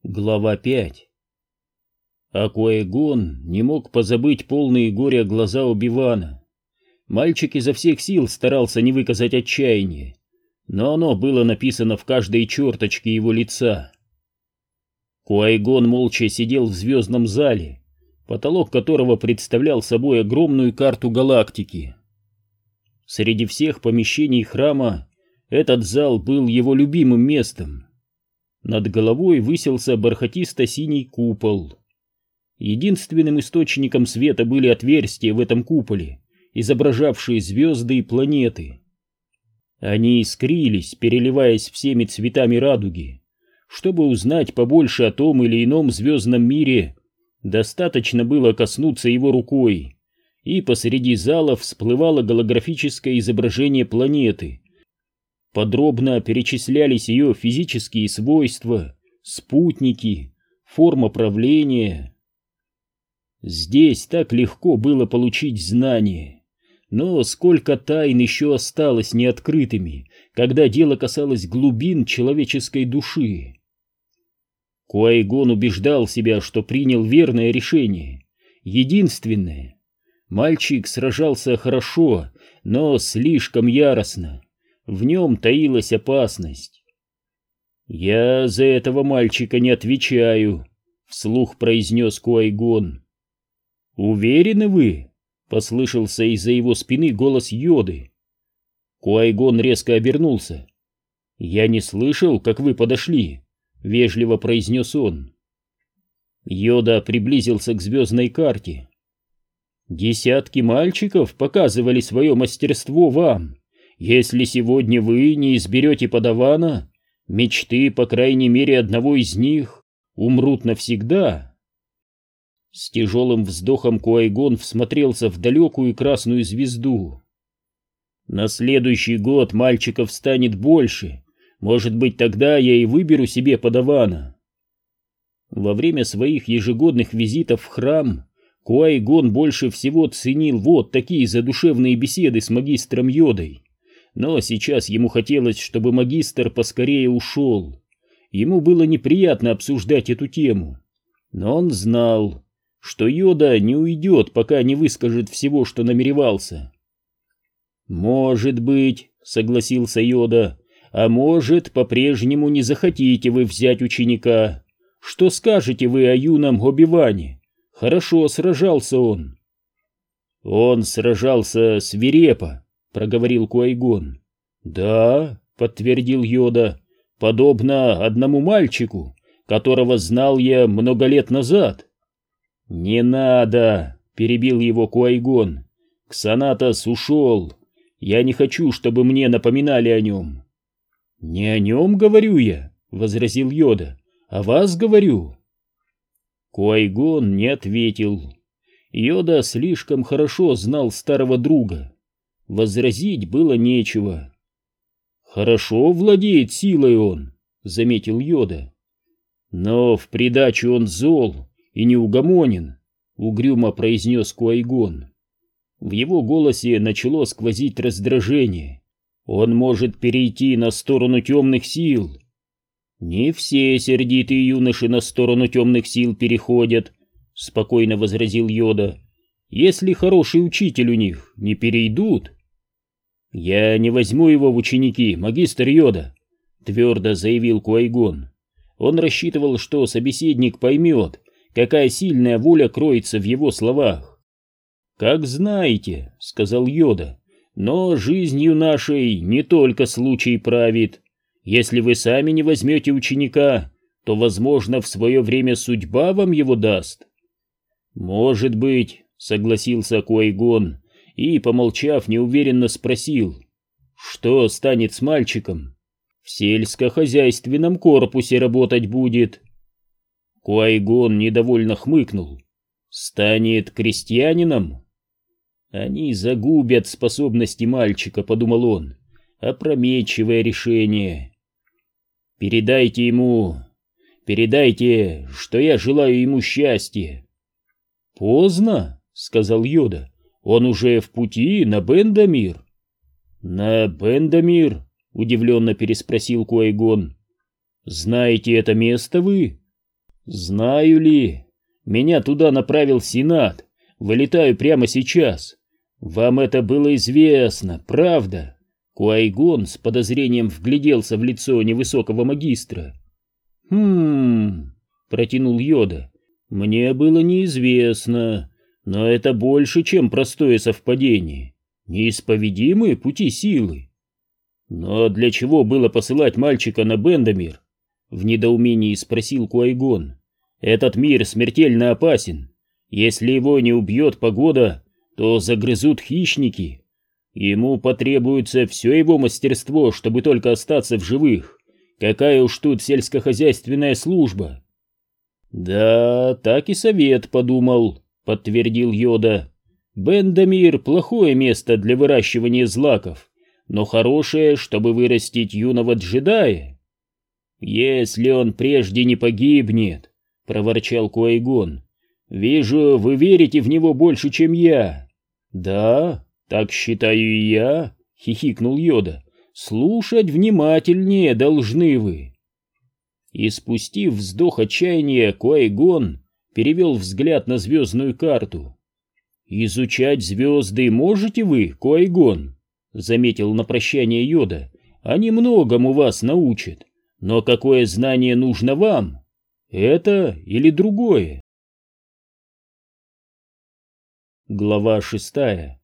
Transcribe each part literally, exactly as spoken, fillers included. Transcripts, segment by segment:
Глава пять. А Qui-Gon не мог позабыть полные горя глаза Оби-Вана. Мальчик изо всех сил старался не выказать отчаяния, но оно было написано в каждой черточке его лица. Qui-Gon молча сидел в звездном зале, потолок которого представлял собой огромную карту галактики. Среди всех помещений храма этот зал был его любимым местом. Над головой высился бархатисто-синий купол. Единственным источником света были отверстия в этом куполе, изображавшие звезды и планеты. Они искрились, переливаясь всеми цветами радуги. Чтобы узнать побольше о том или ином звездном мире, достаточно было коснуться его рукой, и посреди зала всплывало голографическое изображение планеты. Подробно перечислялись ее физические свойства, спутники, форма правления. Здесь так легко было получить знания, но сколько тайн еще осталось неоткрытыми, когда дело касалось глубин человеческой души. Qui-Gon убеждал себя, что принял верное решение, единственное. Мальчик сражался хорошо, но слишком яростно. В нем таилась опасность. «Я за этого мальчика не отвечаю», — вслух произнес Qui-Gon. «Уверены вы?» — послышался из-за его спины голос Йоды. Qui-Gon резко обернулся. «Я не слышал, как вы подошли», — вежливо произнес он. Йода приблизился к звездной карте. «Десятки мальчиков показывали свое мастерство вам. Если сегодня вы не изберете подавана, мечты, по крайней мере, одного из них умрут навсегда». С тяжелым вздохом Qui-Gon всмотрелся в далекую красную звезду. «На следующий год мальчиков станет больше. Может быть, тогда я и выберу себе подавана». Во время своих ежегодных визитов в храм Qui-Gon больше всего ценил вот такие задушевные беседы с магистром Йодой. Но сейчас ему хотелось, чтобы магистр поскорее ушел. Ему было неприятно обсуждать эту тему, но он знал, что Йода не уйдет, пока не выскажет всего, что намеревался. «Может быть», — согласился Йода, — «а может, по-прежнему не захотите вы взять ученика. Что скажете вы о юном Оби-Ване? Хорошо сражался он». «Он сражался свирепо», — проговорил Qui-Gon. «Да», — подтвердил Йода, — «подобно одному мальчику, которого знал я много лет назад». «Не надо», — перебил его Qui-Gon. «Ксанатос ушел. Я не хочу, чтобы мне напоминали о нем». «Не о нем говорю я», — возразил Йода, — «о вас говорю». Qui-Gon не ответил. Йода слишком хорошо знал старого друга. Возразить было нечего. «Хорошо владеет силой он», — заметил Йода. «Но в придачу он зол и неугомонен», — угрюмо произнес Qui-Gon. В его голосе начало сквозить раздражение. «Он может перейти на сторону темных сил». «Не все сердитые юноши на сторону темных сил переходят», — спокойно возразил Йода. «Если хороший учитель у них, не перейдут». «Я не возьму его в ученики, магистр Йода», — твердо заявил Qui-Gon. Он рассчитывал, что собеседник поймет, какая сильная воля кроется в его словах. «Как знаете», — сказал Йода, — «но жизнью нашей не только случай правит. Если вы сами не возьмете ученика, то, возможно, в свое время судьба вам его даст». «Может быть», — согласился Qui-Gon и, помолчав, неуверенно спросил: «Что станет с мальчиком? В сельскохозяйственном корпусе работать будет». Qui-Gon недовольно хмыкнул. «Станет крестьянином?» «Они загубят способности мальчика», — подумал он. «Опрометчивое решение». «Передайте ему... передайте, что я желаю ему счастья». «Поздно», — сказал Йода. «Он уже в пути на Бендамир». «На Бендамир?» — удивленно переспросил Qui-Gon. «Знаете это место вы?» Знаю ли? Меня туда направил Сенат. Вылетаю прямо сейчас. Вам это было известно, правда? Куай-Гон с подозрением вгляделся в лицо невысокого магистра. «Хм...» — протянул Йода. «Мне было неизвестно, но это больше, чем простое совпадение. Неисповедимые пути силы». «Но для чего было посылать мальчика на Бендамир?» — в недоумении спросил Куай-Гон. «Этот мир смертельно опасен. Если его не убьет погода, то загрызут хищники. Ему потребуется все его мастерство, чтобы только остаться в живых. Какая уж тут сельскохозяйственная служба». «Да, так и совет подумал», — подтвердил Йода. «Бендамир — плохое место для выращивания злаков, но хорошее, чтобы вырастить юного джедая». «Если он прежде не погибнет», — проворчал Куай-Гон. «Вижу, вы верите в него больше, чем я». «Да, так считаю и я», — хихикнул Йода. «Слушать внимательнее должны вы». И спустив вздох отчаяния, Куай-Гон перевел взгляд на звездную карту. «Изучать звезды можете вы, Куай-Гон?» — заметил на прощание Йода. «Они многому вас научат, но какое знание нужно вам? Это или другое?» Глава шестая.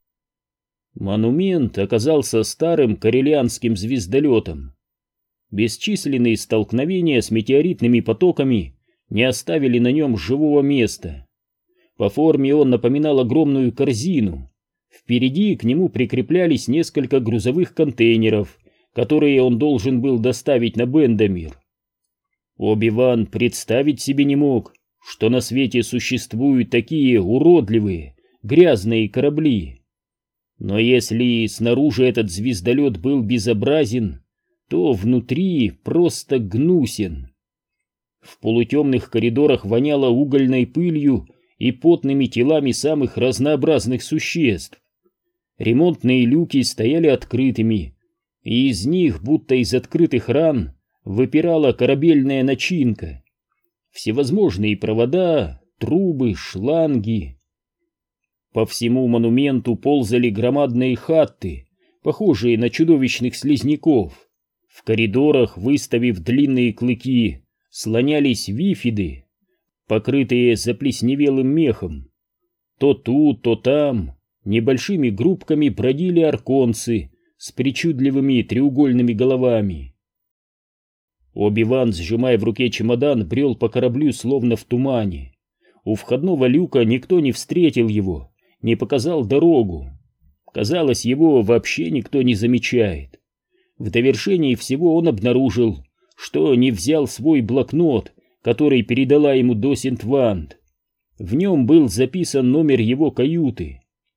Монумент оказался старым карелианским звездолетом. Бесчисленные столкновения с метеоритными потоками не оставили на нем живого места. По форме он напоминал огромную корзину. Впереди к нему прикреплялись несколько грузовых контейнеров, которые он должен был доставить на Бендамир. Оби-Ван представить себе не мог, что на свете существуют такие уродливые, грязные корабли. Но если снаружи этот звездолет был безобразен, то внутри просто гнусен. В полутемных коридорах воняло угольной пылью и потными телами самых разнообразных существ. Ремонтные люки стояли открытыми, и из них, будто из открытых ран, выпирала корабельная начинка. Всевозможные провода, трубы, шланги. По всему монументу ползали громадные хатты, похожие на чудовищных слизняков. В коридорах, выставив длинные клыки, слонялись вифиды, покрытые заплесневелым мехом. То тут, то там небольшими группками бродили арконцы с причудливыми треугольными головами. Оби-Ван, сжимая в руке чемодан, брел по кораблю словно в тумане. У входного люка никто не встретил его, не показал дорогу. Казалось, его вообще никто не замечает. В довершении всего он обнаружил, что не взял свой блокнот, который передала ему Досинт-Ванд. В нем был записан номер его каюты.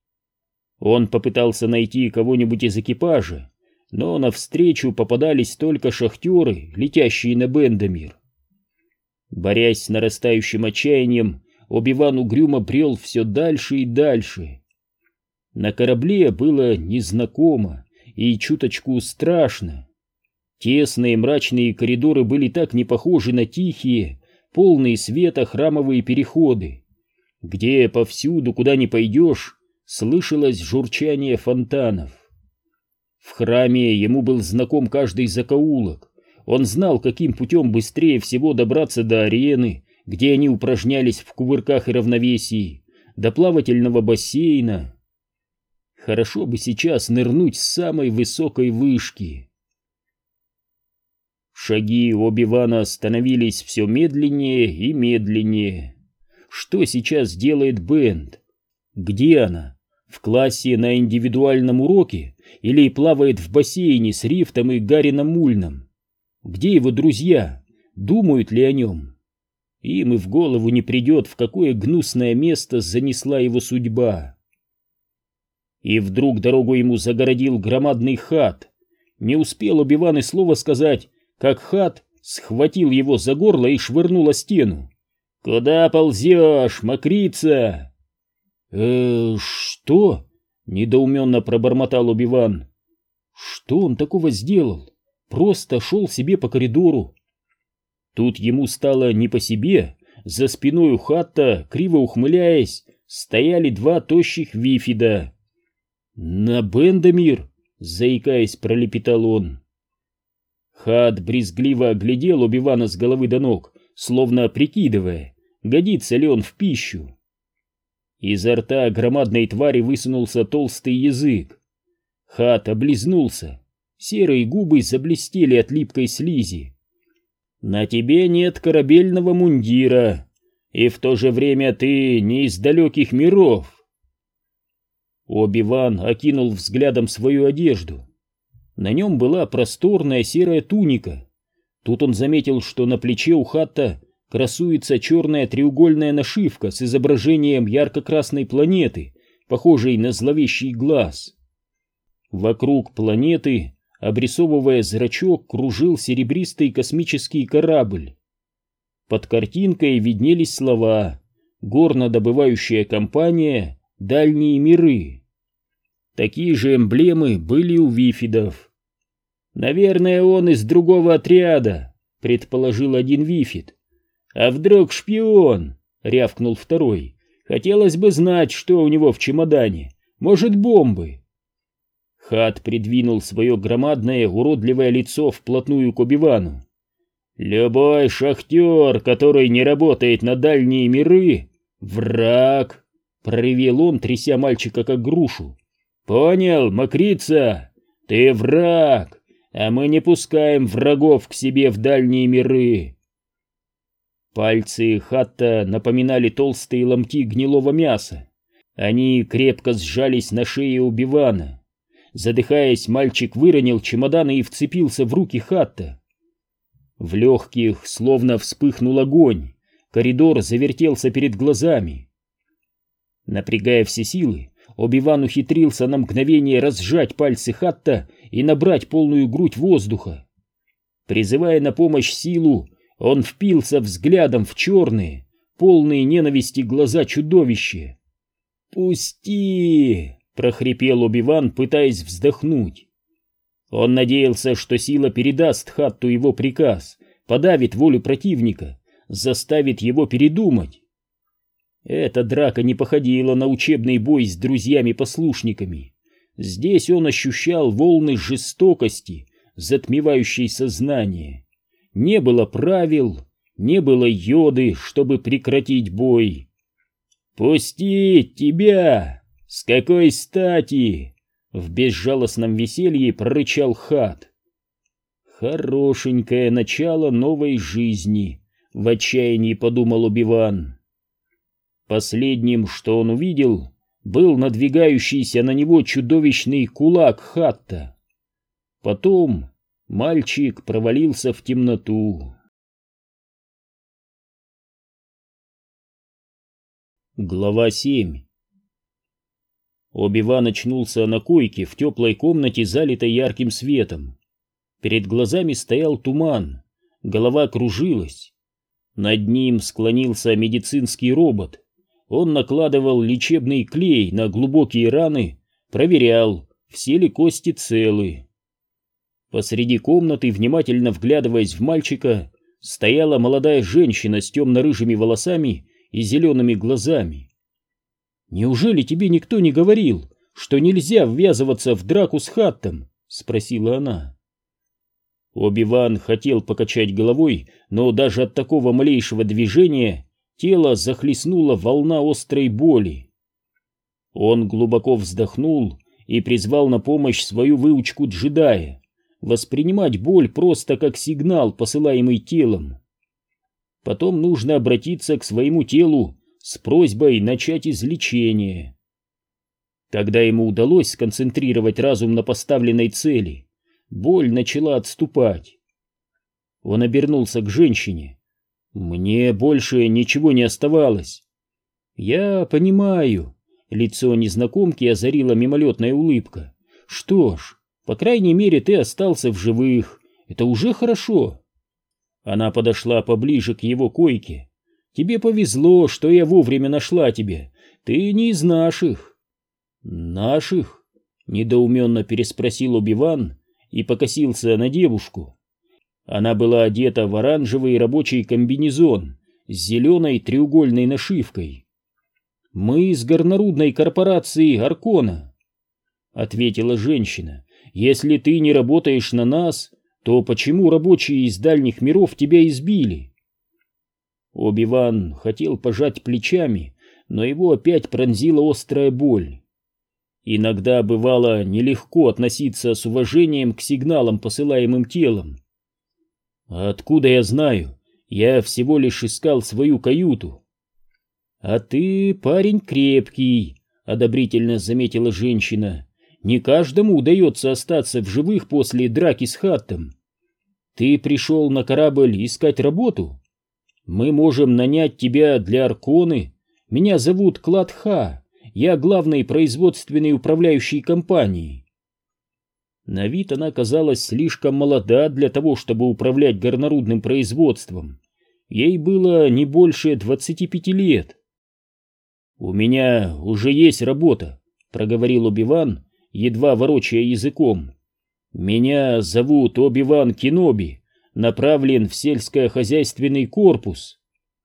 Он попытался найти кого-нибудь из экипажа, но навстречу попадались только шахтеры, летящие на Бендамир. Борясь с нарастающим отчаянием, Оби-Ван угрюмо брел все дальше и дальше. На корабле было незнакомо и чуточку страшно. Тесные мрачные коридоры были так не похожи на тихие, полные света храмовые переходы, где повсюду, куда ни пойдешь, слышалось журчание фонтанов. В храме ему был знаком каждый закоулок. Он знал, каким путем быстрее всего добраться до арены, где они упражнялись в кувырках и равновесии, до плавательного бассейна. Хорошо бы сейчас нырнуть с самой высокой вышки. Шаги Оби-Вана становились все медленнее и медленнее. Что сейчас делает Бенд? Где она? В классе на индивидуальном уроке или плавает в бассейне с Рифтом и Гарином Мульном? Где его друзья? Думают ли о нем? Им и в голову не придет, в какое гнусное место занесла его судьба. И вдруг дорогу ему загородил громадный хат. Не успел Оби-Ван и слова сказать, как хат схватил его за горло и швырнул о стену. «Куда ползешь, мокрица?» «Э, что?» — недоуменно пробормотал Оби-Ван. «Что он такого сделал? Просто шел себе по коридору». Тут ему стало не по себе. За спиной у Хатта, криво ухмыляясь, стояли два тощих вифида. «На Бендамир!» — заикаясь, пролепетал он. Хат брезгливо оглядел Оби-Вана с головы до ног, словно прикидывая, годится ли он в пищу. Изо рта громадной твари высунулся толстый язык. Хат облизнулся, серые губы заблестели от липкой слизи. «На тебе нет корабельного мундира, и в то же время ты не из далеких миров». Оби-Ван окинул взглядом свою одежду. На нем была просторная серая туника. Тут он заметил, что на плече у Хатта красуется черная треугольная нашивка с изображением ярко-красной планеты, похожей на зловещий глаз. Вокруг планеты, обрисовывая зрачок, кружил серебристый космический корабль. Под картинкой виднелись слова «Горнодобывающая компания. Дальние миры». Такие же эмблемы были у вифидов. «Наверное, он из другого отряда», — предположил один вифид. «А вдруг шпион?» — рявкнул второй. «Хотелось бы знать, что у него в чемодане. Может, бомбы?» Хат придвинул свое громадное уродливое лицо вплотную к Оби-Вану. «Любой шахтер, который не работает на дальние миры, враг!» — проревел он, тряся мальчика как грушу. «Понял, мокрица? Ты враг, а мы не пускаем врагов к себе в дальние миры!» Пальцы Хатта напоминали толстые ломти гнилого мяса. Они крепко сжались на шее Оби-Вана. Задыхаясь, мальчик выронил чемоданы и вцепился в руки Хатта. В легких словно вспыхнул огонь, коридор завертелся перед глазами. Напрягая все силы, Оби-Ван ухитрился на мгновение разжать пальцы Хатта и набрать полную грудь воздуха. Призывая на помощь силу, он впился взглядом в черные, полные ненависти глаза чудовища. «Пусти!» — прохрипел Оби-Ван, пытаясь вздохнуть. Он надеялся, что сила передаст Хатту его приказ, подавит волю противника, заставит его передумать. Эта драка не походила на учебный бой с друзьями-послушниками. Здесь он ощущал волны жестокости, затмевающей сознание. Не было правил, не было йоды, чтобы прекратить бой. «Пустить тебя! С какой стати?» — в безжалостном веселье прорычал Хат. «Хорошенькое начало новой жизни», — в отчаянии подумал Оби-Ван. Последним, что он увидел, был надвигающийся на него чудовищный кулак Хатта. Потом мальчик провалился в темноту. Глава семь. Оби-Ван очнулся на койке в теплой комнате, залитой ярким светом. Перед глазами стоял туман, голова кружилась. Над ним склонился медицинский робот. Он накладывал лечебный клей на глубокие раны, проверял, все ли кости целы. Посреди комнаты, внимательно вглядываясь в мальчика, стояла молодая женщина с темно-рыжими волосами и зелеными глазами. «Неужели тебе никто не говорил, что нельзя ввязываться в драку с Хаттом?» — спросила она. Оби-Ван хотел покачать головой, но даже от такого малейшего движения тело захлестнула волна острой боли. Он глубоко вздохнул и призвал на помощь свою выучку джедая — воспринимать боль просто как сигнал, посылаемый телом. Потом нужно обратиться к своему телу с просьбой начать излечение. Когда ему удалось сконцентрировать разум на поставленной цели, боль начала отступать. Он обернулся к женщине. «Мне больше ничего не оставалось». «Я понимаю». Лицо незнакомки озарила мимолетная улыбка. «Что ж, по крайней мере, ты остался в живых. Это уже хорошо». Она подошла поближе к его койке. «Тебе повезло, что я вовремя нашла тебя. Ты не из наших». «Наших?» — недоуменно переспросил Оби-Ван и покосился на девушку. Она была одета в оранжевый рабочий комбинезон с зеленой треугольной нашивкой. «Мы из горнорудной корпорации Аркона», — ответила женщина. «Если ты не работаешь на нас, то почему рабочие из дальних миров тебя избили?» Оби-Ван хотел пожать плечами, но его опять пронзила острая боль. Иногда бывало нелегко относиться с уважением к сигналам, посылаемым телом. «Откуда я знаю? Я всего лишь искал свою каюту». «А ты парень крепкий», — одобрительно заметила женщина. «Не каждому удается остаться в живых после драки с Хаттом. Ты пришел на корабль искать работу? Мы можем нанять тебя для Арконы. Меня зовут Клад Ха. Я главный производственный управляющий компании». На вид она казалась слишком молода для того, чтобы управлять горнорудным производством. Ей было не больше двадцати пяти лет. «У меня уже есть работа», — проговорил Оби-Ван, едва ворочая языком. «Меня зовут Оби-Ван Кеноби, направлен в сельскохозяйственный корпус».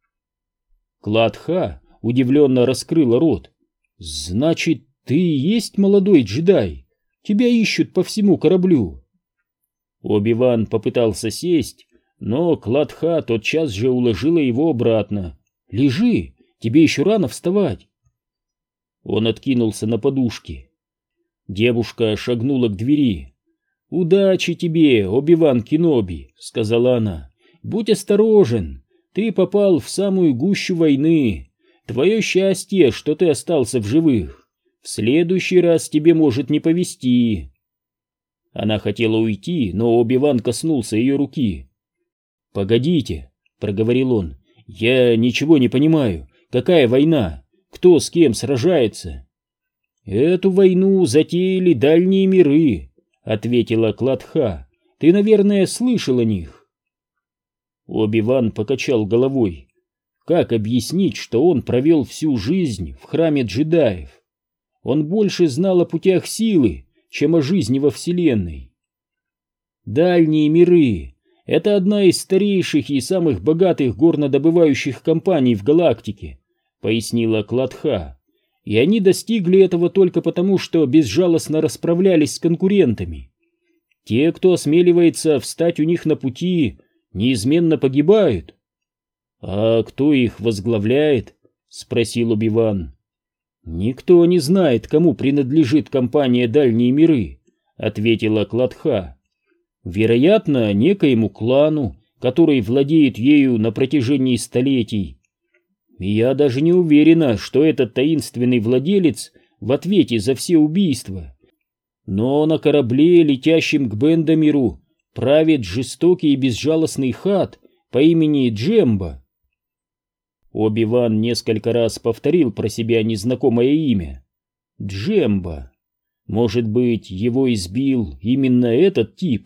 Клад Ха удивленно раскрыла рот. «Значит, ты и есть молодой джедай? Тебя ищут по всему кораблю». Оби-Ван попытался сесть, но Клад Ха тотчас же уложила его обратно. «Лежи, тебе еще рано вставать». Он откинулся на подушки. Девушка шагнула к двери. «Удачи тебе, Оби-Ван Кеноби», — сказала она. «Будь осторожен, ты попал в самую гущу войны. Твое счастье, что ты остался в живых. В следующий раз тебе может не повезти». Она хотела уйти, но Оби-Ван коснулся ее руки. «Погодите», — проговорил он, — «я ничего не понимаю. Какая война? Кто с кем сражается?» «Эту войну затеяли дальние миры», — ответила Клад Ха. «Ты, наверное, слышал о них». Оби-Ван покачал головой. Как объяснить, что он провел всю жизнь в храме джедаев? Он больше знал о путях силы, чем о жизни во Вселенной. Дальние миры — это одна из старейших и самых богатых горнодобывающих компаний в галактике, пояснила Клад Ха. И они достигли этого только потому, что безжалостно расправлялись с конкурентами. Те, кто осмеливается встать у них на пути, неизменно погибают. «А кто их возглавляет?» — спросил Оби-Ван. «Никто не знает, кому принадлежит компания «Дальние миры», — ответила Клад Ха. «Вероятно, некоему клану, который владеет ею на протяжении столетий. Я даже не уверена, что этот таинственный владелец в ответе за все убийства. Но на корабле, летящем к Бендамиру, правит жестокий и безжалостный Хат по имени Джемба». Оби-Ван несколько раз повторил про себя незнакомое имя. Джемба. Может быть, его избил именно этот тип?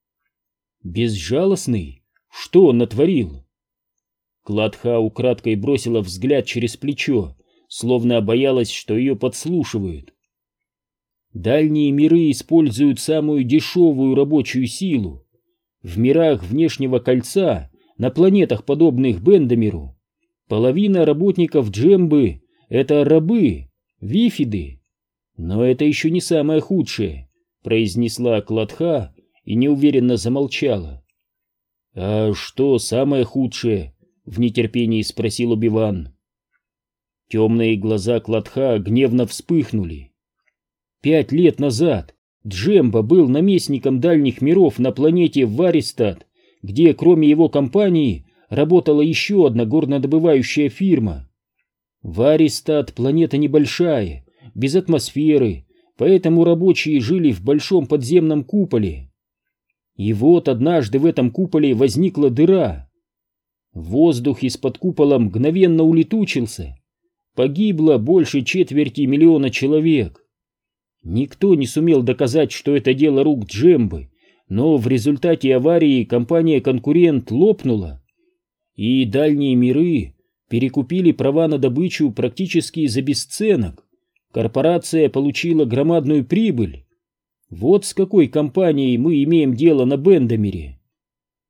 Безжалостный? Что он натворил? Клад Ха украдкой бросила взгляд через плечо, словно боялась, что ее подслушивают. Дальние миры используют самую дешевую рабочую силу. В мирах внешнего кольца, на планетах, подобных Бендамиру, половина работников Джембы — это рабы, вифиды. Но это еще не самое худшее, произнесла Клад Ха и неуверенно замолчала. «А что самое худшее?» — в нетерпении спросил Оби-Ван. Темные глаза Клад Ха гневно вспыхнули. Пять лет назад Джемба был наместником дальних миров на планете Варистат, где кроме его компании работала еще одна горнодобывающая фирма. Варистат — планета небольшая, без атмосферы, поэтому рабочие жили в большом подземном куполе. И вот однажды в этом куполе возникла дыра. Воздух из-под купола мгновенно улетучился. Погибло больше четверти миллиона человек. Никто не сумел доказать, что это дело рук Джембы, но в результате аварии компания-конкурент лопнула, и дальние миры перекупили права на добычу практически за бесценок. Корпорация получила громадную прибыль. Вот с какой компанией мы имеем дело на Бендамире.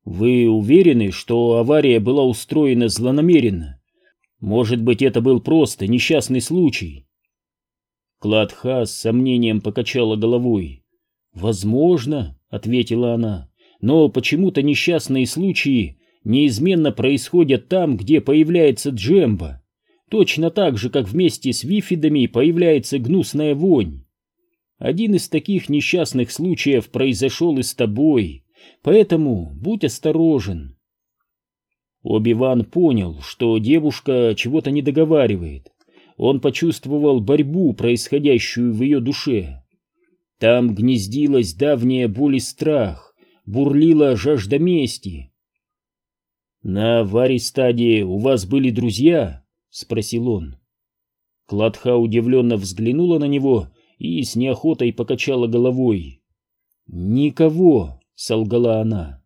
Вы уверены, что авария была устроена злонамеренно? Может быть, это был просто несчастный случай? Кладха с сомнением покачала головой. «Возможно», — ответила она, — «но почему-то несчастные случаи неизменно происходят там, где появляется Джемба, точно так же, как вместе с вифидами появляется гнусная вонь. Один из таких несчастных случаев произошел и с тобой, поэтому будь осторожен». Оби-Ван понял, что девушка чего-то не договаривает. Он почувствовал борьбу, происходящую в ее душе. Там гнездилась давняя боль и страх, бурлила жажда мести. «На Варистаде у вас были друзья?» — спросил он. Кладха удивленно взглянула на него и с неохотой покачала головой. «Никого», — солгала она.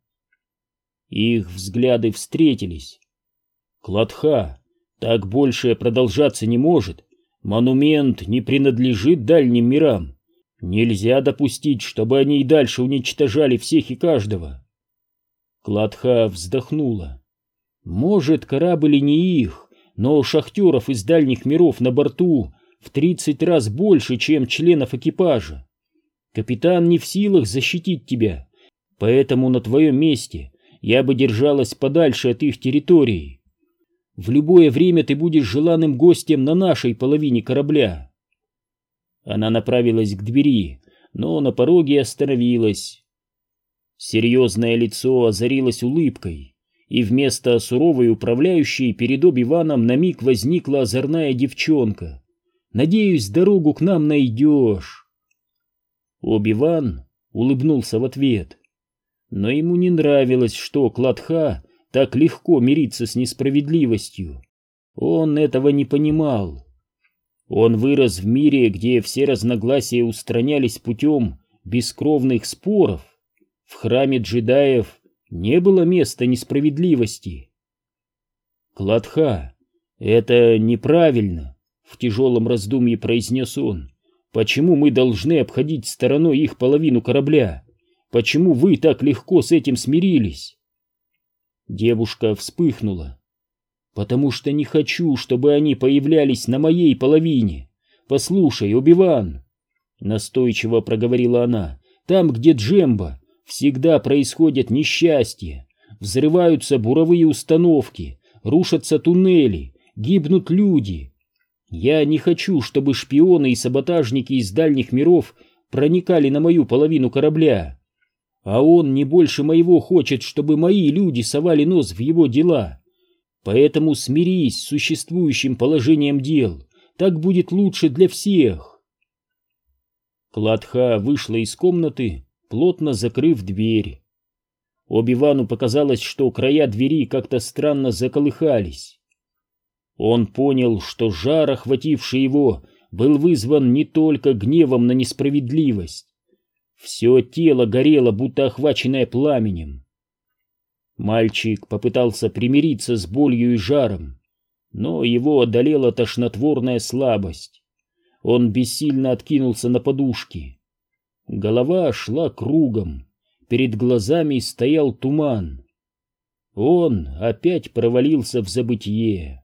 Их взгляды встретились. «Кладха, так больше продолжаться не может. Монумент не принадлежит дальним мирам. Нельзя допустить, чтобы они и дальше уничтожали всех и каждого». Кладха вздохнула. «Может, корабль и не их, но шахтеров из дальних миров на борту в тридцать раз больше, чем членов экипажа. Капитан не в силах защитить тебя, поэтому на твоем месте я бы держалась подальше от их территории. В любое время ты будешь желанным гостем на нашей половине корабля». Она направилась к двери, но на пороге остановилась. Серьезное лицо озарилось улыбкой, и вместо суровой управляющей перед Оби-Ваном на миг возникла озорная девчонка. «Надеюсь, дорогу к нам найдешь». Оби-Ван улыбнулся в ответ, но ему не нравилось, что Кладха так легко мирится с несправедливостью. Он этого не понимал. Он вырос в мире, где все разногласия устранялись путем бескровных споров. В храме джедаев не было места несправедливости. «Кладха, это неправильно», — в тяжелом раздумье произнес он. «Почему мы должны обходить стороной их половину корабля? Почему вы так легко с этим смирились?» Девушка вспыхнула. «Потому что не хочу, чтобы они появлялись на моей половине. Послушай, Оби-Ван», — настойчиво проговорила она, — «там, где Джемба, всегда происходят несчастья, взрываются буровые установки, рушатся туннели, гибнут люди. Я не хочу, чтобы шпионы и саботажники из дальних миров проникали на мою половину корабля. А он не больше моего хочет, чтобы мои люди совали нос в его дела. Поэтому смирись с существующим положением дел. Так будет лучше для всех». Кладха вышла из комнаты, плотно закрыв дверь. Оби-Вану показалось, что края двери как-то странно заколыхались. Он понял, что жар, охвативший его, был вызван не только гневом на несправедливость. Все тело горело, будто охваченное пламенем. Мальчик попытался примириться с болью и жаром, но его одолела тошнотворная слабость. Он бессильно откинулся на подушки. Голова шла кругом, перед глазами стоял туман. Он опять провалился в забытье.